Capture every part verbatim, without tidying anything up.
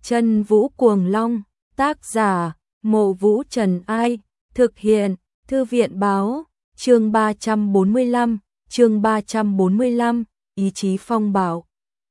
Chân Vũ Cuồng Long, tác giả, Mộ Vũ Trần Ai, thực hiện, Thư viện báo, chương ba trăm bốn mươi lăm, chương ba trăm bốn mươi lăm, ý chí phong bảo.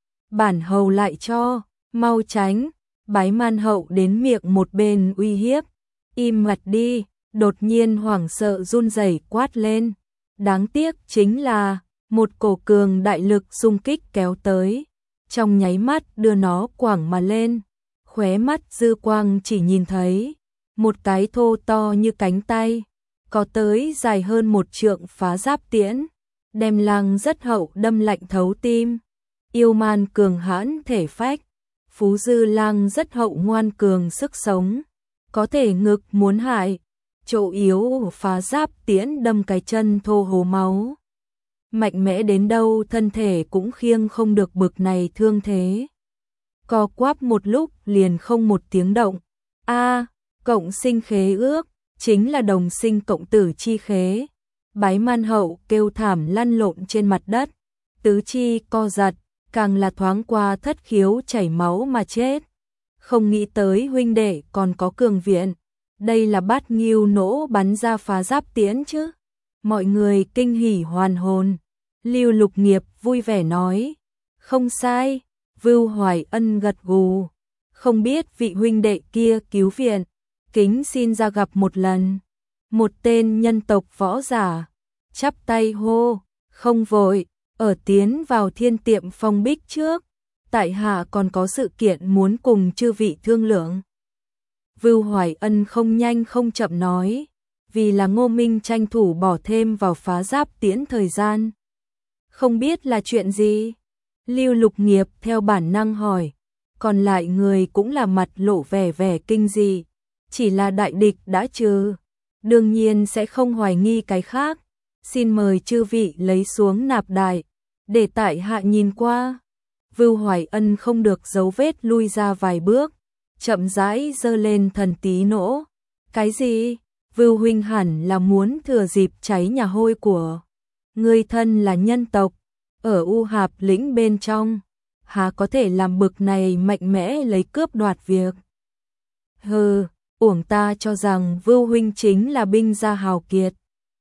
Bản hầu lại cho, mau tránh, Bái Man Hậu đến miệng một bên uy hiếp, im mặt đi, đột nhiên hoảng sợ run rẩy quát lên. Đáng tiếc chính là, một cổ cường đại lực xung kích kéo tới, trong nháy mắt đưa nó quẳng mà lên, khóe mắt dư quang chỉ nhìn thấy, một cái thô to như cánh tay, có tới dài hơn một trượng phá giáp tiễn, đem lăng rất hậu đâm lạnh thấu tim. Yêu man cường hãn thể phách, phú dư lang rất hậu ngoan cường sức sống, có thể ngực muốn hại, chỗ yếu phá giáp tiễn đâm cái chân thô hố máu. Mạnh mẽ đến đâu thân thể cũng khiêng không được bực này thương thế. Co quắp một lúc liền không một tiếng động. A, cộng sinh khế ước, chính là đồng sinh cộng tử chi khế. Bái Man Hậu kêu thảm lăn lộn trên mặt đất, tứ chi co giật, càng là thoáng qua thất khiếu chảy máu mà chết. Không nghĩ tới huynh đệ còn có cường viện, đây là bát nghiêu nỗ bắn ra phá giáp tiễn chứ. Mọi người kinh hỉ hoàn hồn. Lưu Lục Nghiệp vui vẻ nói, không sai. Vưu Hoài Ân gật gù, không biết vị huynh đệ kia cứu viện, kính xin ra gặp một lần. Một tên nhân tộc võ giả chắp tay hô, không vội, ở tiến vào thiên tiệm phong bích trước, tại hạ còn có sự kiện muốn cùng chư vị thương lượng. Vưu Hoài Ân không nhanh không chậm nói, vì là Ngô Minh tranh thủ bỏ thêm vào phá giáp tiễn thời gian. Không biết là chuyện gì? Lưu Lục Nghiệp theo bản năng hỏi, còn lại người cũng là mặt lộ vẻ vẻ kinh dị, chỉ là đại địch đã trừ, đương nhiên sẽ không hoài nghi cái khác. Xin mời chư vị lấy xuống nạp đại, để tại hạ nhìn qua. Vưu Hoài Ân không được dấu vết lui ra vài bước, chậm rãi giơ lên thần tí nỗ. Cái gì? Vưu huynh hẳn là muốn thừa dịp cháy nhà hôi của người thân là nhân tộc, ở U Hạp lĩnh bên trong, há có thể làm bực này mạnh mẽ lấy cướp đoạt việc. Hừ, uổng ta cho rằng Vưu huynh chính là binh gia hào kiệt.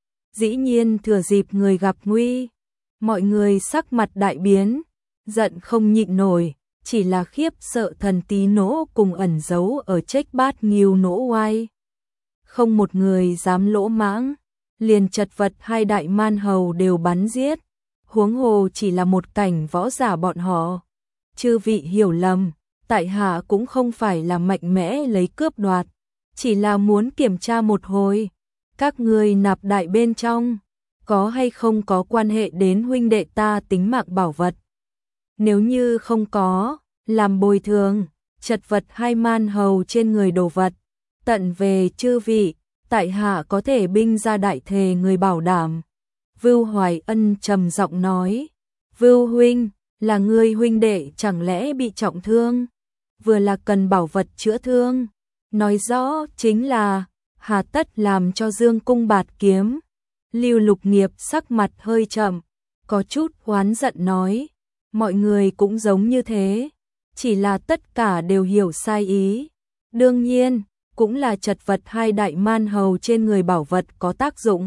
Dĩ nhiên thừa dịp người gặp nguy, mọi người sắc mặt đại biến, giận không nhịn nổi, chỉ là khiếp sợ thần tí nỗ cùng ẩn giấu ở trách bát nghiêu nỗ oai. Không một người dám lỗ mãng, liền chật vật hai đại man hầu đều bắn giết, huống hồ chỉ là một cảnh võ giả bọn họ. Chư vị hiểu lầm, tại hạ cũng không phải là mạnh mẽ lấy cướp đoạt, chỉ là muốn kiểm tra một hồi, các người nạp đại bên trong, có hay không có quan hệ đến huynh đệ ta tính mạng bảo vật. Nếu như không có, làm bồi thường, chật vật hai man hầu trên người đồ vật, tận về chư vị, tại hạ có thể binh ra đại thề người bảo đảm. Vưu Hoài Ân trầm giọng nói, Vưu huynh, là người huynh đệ chẳng lẽ bị trọng thương, vừa là cần bảo vật chữa thương, nói rõ chính là, hà tất làm cho dương cung bạt kiếm. Lưu Lục Nghiệp sắc mặt hơi chậm, có chút oán giận nói, mọi người cũng giống như thế, chỉ là tất cả đều hiểu sai ý. Đương nhiên, cũng là chật vật hai đại man hầu trên người bảo vật có tác dụng.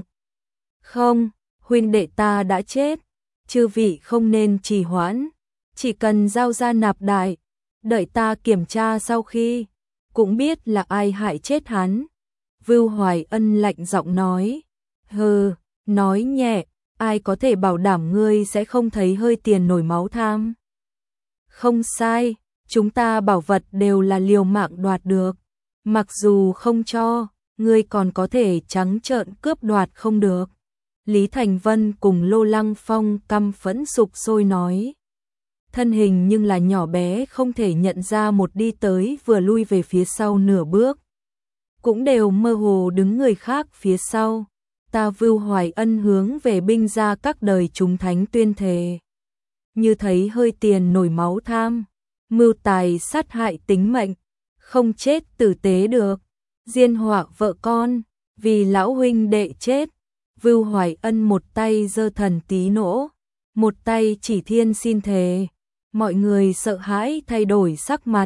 Không, huynh đệ ta đã chết, chư vị không nên trì hoãn, chỉ cần giao ra nạp đại, đợi ta kiểm tra sau khi, cũng biết là ai hại chết hắn. Vưu Hoài Ân lạnh giọng nói, hừ, nói nhẹ, ai có thể bảo đảm ngươi sẽ không thấy hơi tiền nổi máu tham. Không sai, chúng ta bảo vật đều là liều mạng đoạt được, mặc dù không cho, ngươi còn có thể trắng trợn cướp đoạt không được. Lý Thành Vân cùng Lô Lăng Phong căm phẫn sục sôi nói. Thân hình nhưng là nhỏ bé không thể nhận ra một đi tới vừa lui về phía sau nửa bước. Cũng đều mơ hồ đứng người khác phía sau. Ta Vưu Hoài Ân hướng về binh gia các đời chúng thánh tuyên thề. Như thấy hơi tiền nổi máu tham, mưu tài sát hại tính mệnh, không chết tử tế được, diên họa vợ con, vì lão huynh đệ chết. Vưu Hoài Ân một tay giơ thần tí nỗ, một tay chỉ thiên xin thề. Mọi người sợ hãi thay đổi sắc mặt,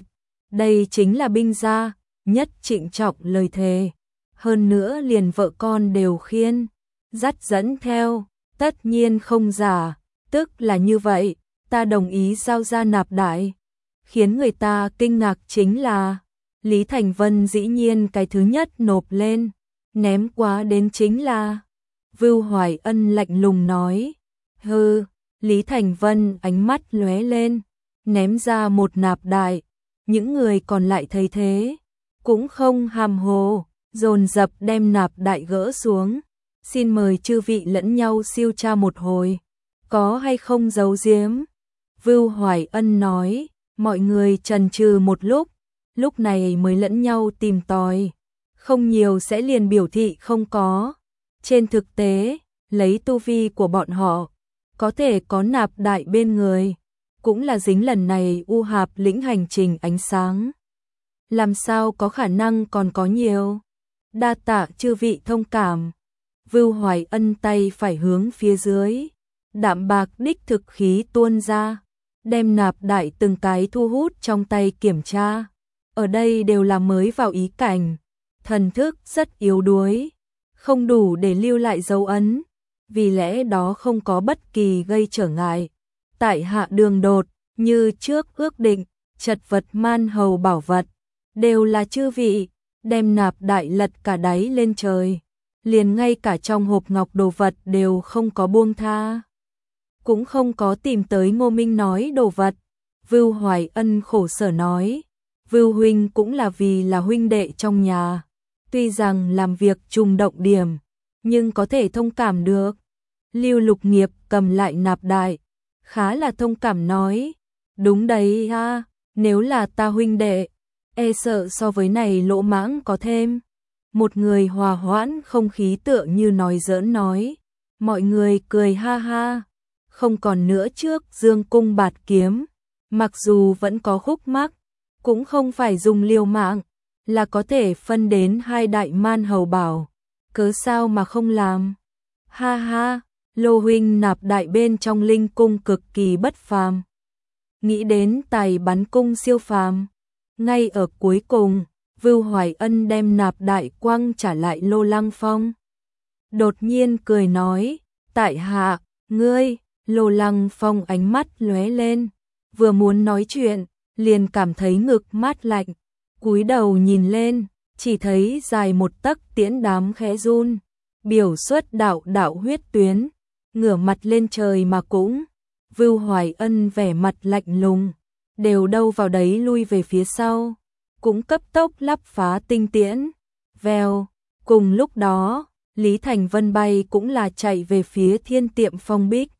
Đây chính là binh gia, nhất trịnh trọng lời thề. Hơn nữa liền vợ con đều khiên, dắt dẫn theo, tất nhiên không giả, tức là như vậy, ta đồng ý giao ra nạp đại. Khiến người ta kinh ngạc chính là, Lý Thành Vân dĩ nhiên cái thứ nhất nộp lên, ném quá đến chính là, Vưu Hoài Ân lạnh lùng nói, hừ, Lý Thành Vân ánh mắt lóe lên, ném ra một nạp đại, những người còn lại thấy thế, cũng không hàm hồ, dồn dập đem nạp đại gỡ xuống, xin mời chư vị lẫn nhau siêu tra một hồi, có hay không giấu giếm. Vưu Hoài Ân nói, mọi người chần chừ một lúc, lúc này mới lẫn nhau tìm tòi, không nhiều sẽ liền biểu thị không có. Trên thực tế, lấy tu vi của bọn họ, có thể có nạp đại bên người, cũng là dính lần này U Hạp lĩnh hành trình ánh sáng. Làm sao có khả năng còn có nhiều? Đa tạ chư vị thông cảm. Vưu Hoài Ân tay phải hướng phía dưới, đạm bạc đích thực khí tuôn ra, đem nạp đại từng cái thu hút trong tay kiểm tra. Ở đây đều là mới vào ý cảnh, thần thức rất yếu đuối, không đủ để lưu lại dấu ấn, vì lẽ đó không có bất kỳ gây trở ngại. Tại hạ đường đột, như trước ước định, chật vật man hầu bảo vật, đều là chư vị, đem nạp đại lật cả đáy lên trời, liền ngay cả trong hộp ngọc đồ vật đều không có buông tha. Cũng không có tìm tới Ngô Minh nói đồ vật. Vưu Hoài Ân khổ sở nói, Vưu huynh cũng là vì là huynh đệ trong nhà, tuy rằng làm việc trùng động điểm, nhưng có thể thông cảm được. Lưu Lục Nghiệp cầm lại nạp đại, khá là thông cảm nói, đúng đấy ha, nếu là ta huynh đệ, e sợ so với này lỗ mãng có thêm. Một người hòa hoãn không khí tựa như nói giỡn nói, mọi người cười ha ha, không còn nữa trước dương cung bạt kiếm, mặc dù vẫn có khúc mắc, cũng không phải dùng liều mạng, là có thể phân đến hai đại man hầu bảo, cớ sao mà không làm. Ha ha, Lô huynh nạp đại bên trong linh cung cực kỳ bất phàm. Nghĩ đến tài bắn cung siêu phàm, ngay ở cuối cùng, Vưu Hoài Ân đem nạp đại quăng trả lại Lô Lăng Phong. Đột nhiên cười nói, tại hạ, ngươi, Lô Lăng Phong ánh mắt lóe lên, vừa muốn nói chuyện, liền cảm thấy ngực mát lạnh, cúi đầu nhìn lên, chỉ thấy dài một tấc tiễn đám khẽ run, biểu xuất đạo đạo huyết tuyến, ngửa mặt lên trời mà cũng. Vưu Hoài Ân vẻ mặt lạnh lùng, đều đâu vào đấy lui về phía sau, cũng cấp tốc lắp phá tinh tiễn. Vèo, cùng lúc đó, Lý Thành Vân bay cũng là chạy về phía Thiên Tiệm Phong Bích.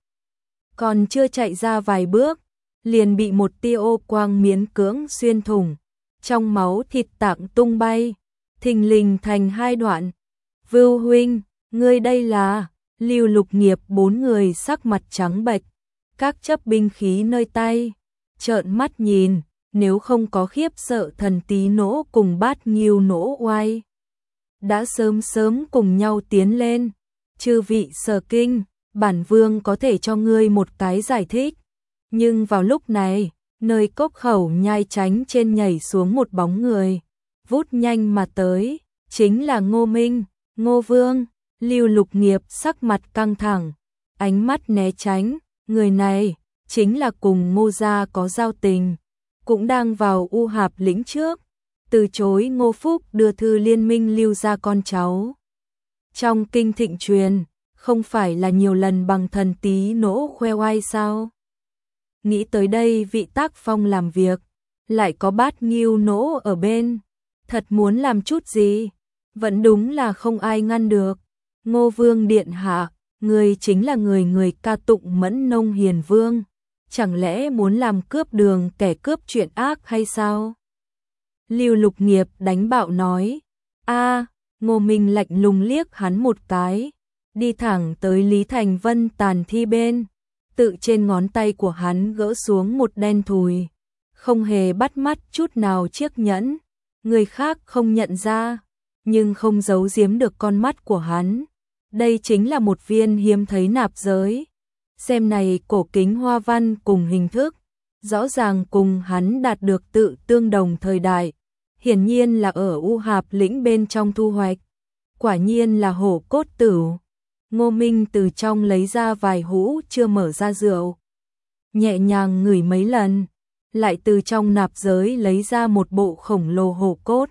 Còn chưa chạy ra vài bước, liền bị một tia ô quang miễn cưỡng xuyên thủng, trong máu thịt tạng tung bay, thình lình thành hai đoạn. Vưu huynh, ngươi đây là? Lưu Lục Nghiệp bốn người sắc mặt trắng bệch, các chấp binh khí nơi tay, trợn mắt nhìn, nếu không có khiếp sợ thần tí nỗ cùng bát nghiêu nỗ oai, đã sớm sớm cùng nhau tiến lên. Chư vị Sở Kinh, bản vương có thể cho ngươi một cái giải thích. Nhưng vào lúc này, nơi cốc khẩu nhai tránh trên nhảy xuống một bóng người, vút nhanh mà tới, chính là Ngô Minh. Ngô Vương. Lưu Lục Nghiệp sắc mặt căng thẳng, ánh mắt né tránh, người này chính là cùng Ngô gia có giao tình, cũng đang vào U Hạp lĩnh trước, từ chối Ngô Phúc đưa thư liên minh Lưu gia con cháu. Trong kinh thịnh truyền, không phải là nhiều lần bằng thần tí nỗ khoe oai sao? Nghĩ tới đây vị Tác Phong làm việc, lại có bát nghiêu nỗ ở bên, thật muốn làm chút gì, vẫn đúng là không ai ngăn được. Ngô Vương điện hạ, người chính là người người ca tụng Mẫn Nông Hiền Vương, chẳng lẽ muốn làm cướp đường kẻ cướp chuyện ác hay sao? Lưu Lục Nghiệp đánh bạo nói, a. Ngô Minh lạnh lùng liếc hắn một cái, đi thẳng tới Lý Thành Vân tàn thi bên, tự trên ngón tay của hắn gỡ xuống một đen thùi, không hề bắt mắt chút nào chiếc nhẫn, người khác không nhận ra, nhưng không giấu giếm được con mắt của hắn. Đây chính là một viên hiếm thấy nạp giới. Xem này cổ kính hoa văn cùng hình thức, rõ ràng cùng hắn đạt được tự tương đồng thời đại, hiển nhiên là ở U Hạp lĩnh bên trong thu hoạch, quả nhiên là hổ cốt tửu. Ngô Minh từ trong lấy ra vài hũ chưa mở ra rượu, nhẹ nhàng ngửi mấy lần, lại từ trong nạp giới lấy ra một bộ khổng lồ hổ cốt.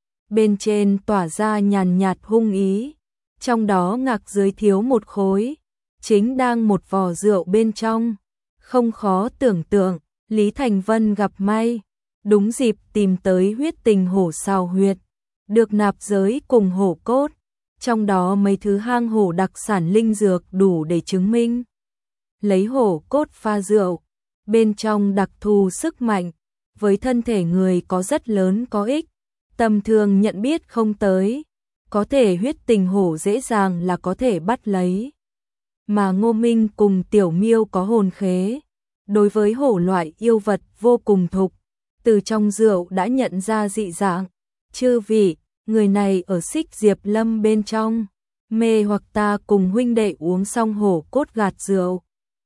Bên trên tỏa ra nhàn nhạt hung ý, trong đó ngạc dưới thiếu một khối, chính đang một vò rượu bên trong. Không khó tưởng tượng, Lý Thành Vân gặp may, đúng dịp tìm tới huyết tình hổ xào huyệt, được nạp giới cùng hổ cốt, trong đó mấy thứ hang hổ đặc sản linh dược đủ để chứng minh. Lấy hổ cốt pha rượu, bên trong đặc thù sức mạnh, với thân thể người có rất lớn có ích, tầm thường nhận biết không tới, có thể huyết tình hổ dễ dàng là có thể bắt lấy. Mà Ngô Minh cùng Tiểu Miêu có hồn khế, đối với hổ loại yêu vật vô cùng thục, từ trong rượu đã nhận ra dị dạng. Chư vị, người này ở Xích Diệp Lâm bên trong, mê hoặc ta cùng huynh đệ uống xong hổ cốt gạt rượu,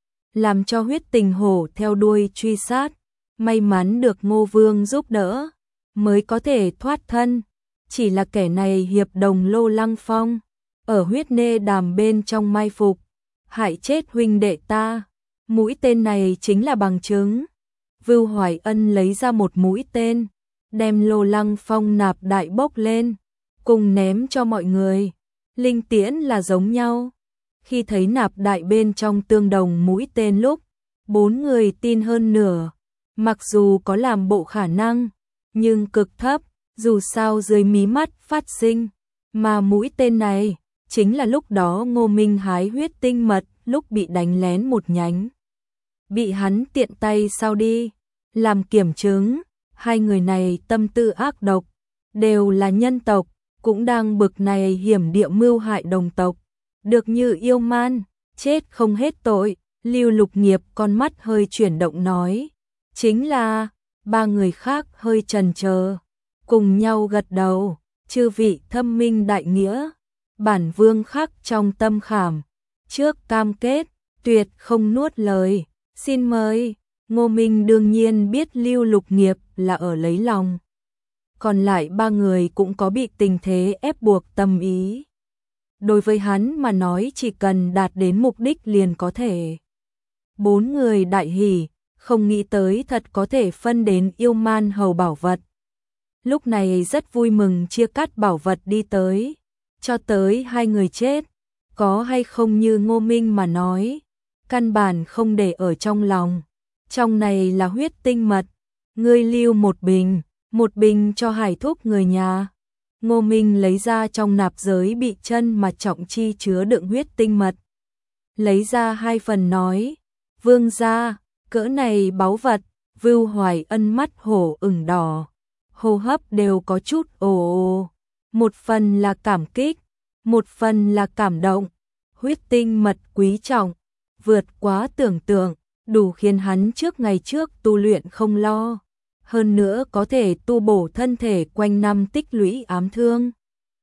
làm cho huyết tình hổ theo đuôi truy sát, may mắn được Ngô Vương giúp đỡ, mới có thể thoát thân. Chỉ là kẻ này hiệp đồng Lô Lăng Phong, ở huyết nê đàm bên trong mai phục, hại chết huynh đệ ta. Mũi tên này chính là bằng chứng. Vưu Hoài Ân lấy ra một mũi tên, đem Lô Lăng Phong nạp đại bốc lên, cùng ném cho mọi người. Linh tiễn là giống nhau. Khi thấy nạp đại bên trong tương đồng mũi tên lúc, bốn người tin hơn nửa. Mặc dù có làm bộ khả năng, nhưng cực thấp, dù sao dưới mí mắt phát sinh. Mà mũi tên này, chính là lúc đó Ngô Minh hái huyết tinh mật, lúc bị đánh lén một nhánh. Bị hắn tiện tay sao đi, làm kiểm chứng, hai người này tâm tư ác độc, đều là nhân tộc, cũng đang bực này hiểm địa mưu hại đồng tộc. Được như yêu man, chết không hết tội. Lưu Lục Nghiệp con mắt hơi chuyển động nói, chính là. Ba người khác hơi chần chờ, cùng nhau gật đầu. Chư vị thâm minh đại nghĩa, bản vương khắc trong tâm khảm, trước cam kết, tuyệt không nuốt lời. Xin mời. Ngô Minh đương nhiên biết Lưu Lục Nghiệp là ở lấy lòng, còn lại ba người cũng có bị tình thế ép buộc tâm ý. Đối với hắn mà nói chỉ cần đạt đến mục đích liền có thể. Bốn người đại hỉ, không nghĩ tới thật có thể phân đến yêu man hầu bảo vật. Lúc này rất vui mừng chia cắt bảo vật đi tới, cho tới hai người chết, có hay không như Ngô Minh mà nói, căn bản không để ở trong lòng. Trong này là huyết tinh mật, ngươi lưu một bình, một bình cho Hải Thúc người nhà. Ngô Minh lấy ra trong nạp giới bị chân mà trọng chi chứa đựng huyết tinh mật. Lấy ra hai phần nói, vương gia, cỡ này báu vật. Vưu Hoài Ân mắt hổ ửng đỏ, hô hấp đều có chút ồ ồ. Một phần là cảm kích, một phần là cảm động. Huyết tinh mật quý trọng, vượt quá tưởng tượng, đủ khiến hắn trước ngày trước tu luyện không lo. Hơn nữa có thể tu bổ thân thể quanh năm tích lũy ám thương.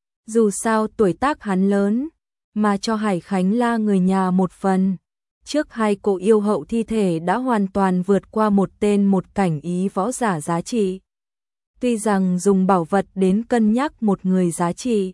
Dù sao tuổi tác hắn lớn, mà cho Hải Khánh La người nhà một phần. Trước hai cổ yêu hậu thi thể đã hoàn toàn vượt qua một tên một cảnh ý võ giả giá trị. Tuy rằng dùng bảo vật đến cân nhắc một người giá trị,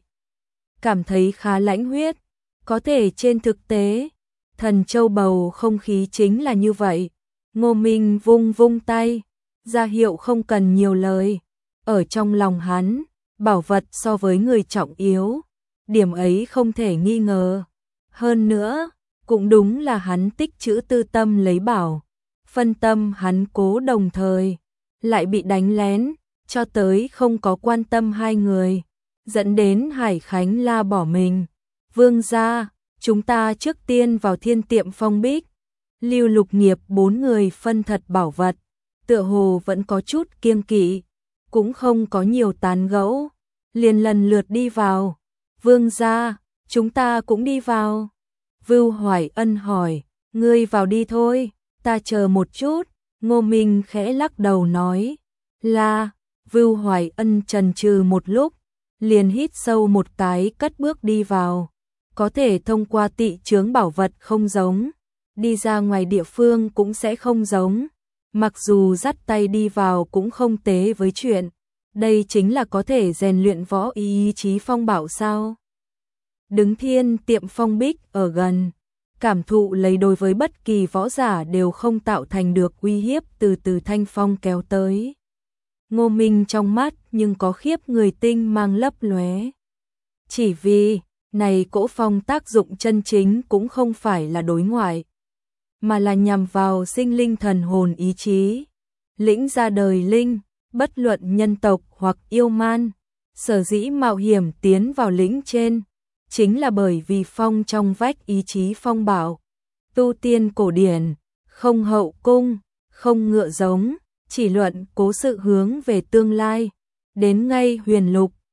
cảm thấy khá lãnh huyết, có thể trên thực tế, thần châu bầu không khí chính là như vậy. Ngô Minh vung vung tay, ra hiệu không cần nhiều lời. Ở trong lòng hắn, bảo vật so với người trọng yếu, điểm ấy không thể nghi ngờ. Hơn nữa, cũng đúng là hắn tích trữ tư tâm lấy bảo, phân tâm hắn cố đồng thời, lại bị đánh lén, cho tới không có quan tâm hai người, dẫn đến Hải Khánh La bỏ mình. Vương gia, chúng ta trước tiên vào thiên tiệm phong bích. Lưu Lục Nghiệp bốn người phân thật bảo vật, tựa hồ vẫn có chút kiêng kỵ, cũng không có nhiều tán gẫu, liền lần lượt đi vào. Vương gia, chúng ta cũng đi vào. Vưu Hoài Ân hỏi, ngươi vào đi thôi, ta chờ một chút. Ngô Minh khẽ lắc đầu nói, là. Vưu Hoài Ân chần chừ một lúc, liền hít sâu một cái cất bước đi vào. Có thể thông qua tị chướng bảo vật không giống, đi ra ngoài địa phương cũng sẽ không giống. mặc dù dắt tay đi vào cũng không tế với chuyện, đây chính là có thể rèn luyện võ ý chí phong bảo sao. Đứng thiên tiệm phong bích ở gần, cảm thụ lấy đối với bất kỳ võ giả đều không tạo thành được uy hiếp từ từ thanh phong kéo tới. Ngô Minh trong mắt nhưng có khiếp người tinh mang lấp lóe. Chỉ vì, này cỗ phong tác dụng chân chính cũng không phải là đối ngoại, mà là nhằm vào sinh linh thần hồn ý chí. Lĩnh ra đời linh, bất luận nhân tộc hoặc yêu man, sở dĩ mạo hiểm tiến vào lĩnh trên, chính là bởi vì phong trong vách ý chí phong bảo. Tu tiên cổ điển, không hậu cung, không ngựa giống, chỉ luận cố sự hướng về tương lai. Đến ngay huyền lục,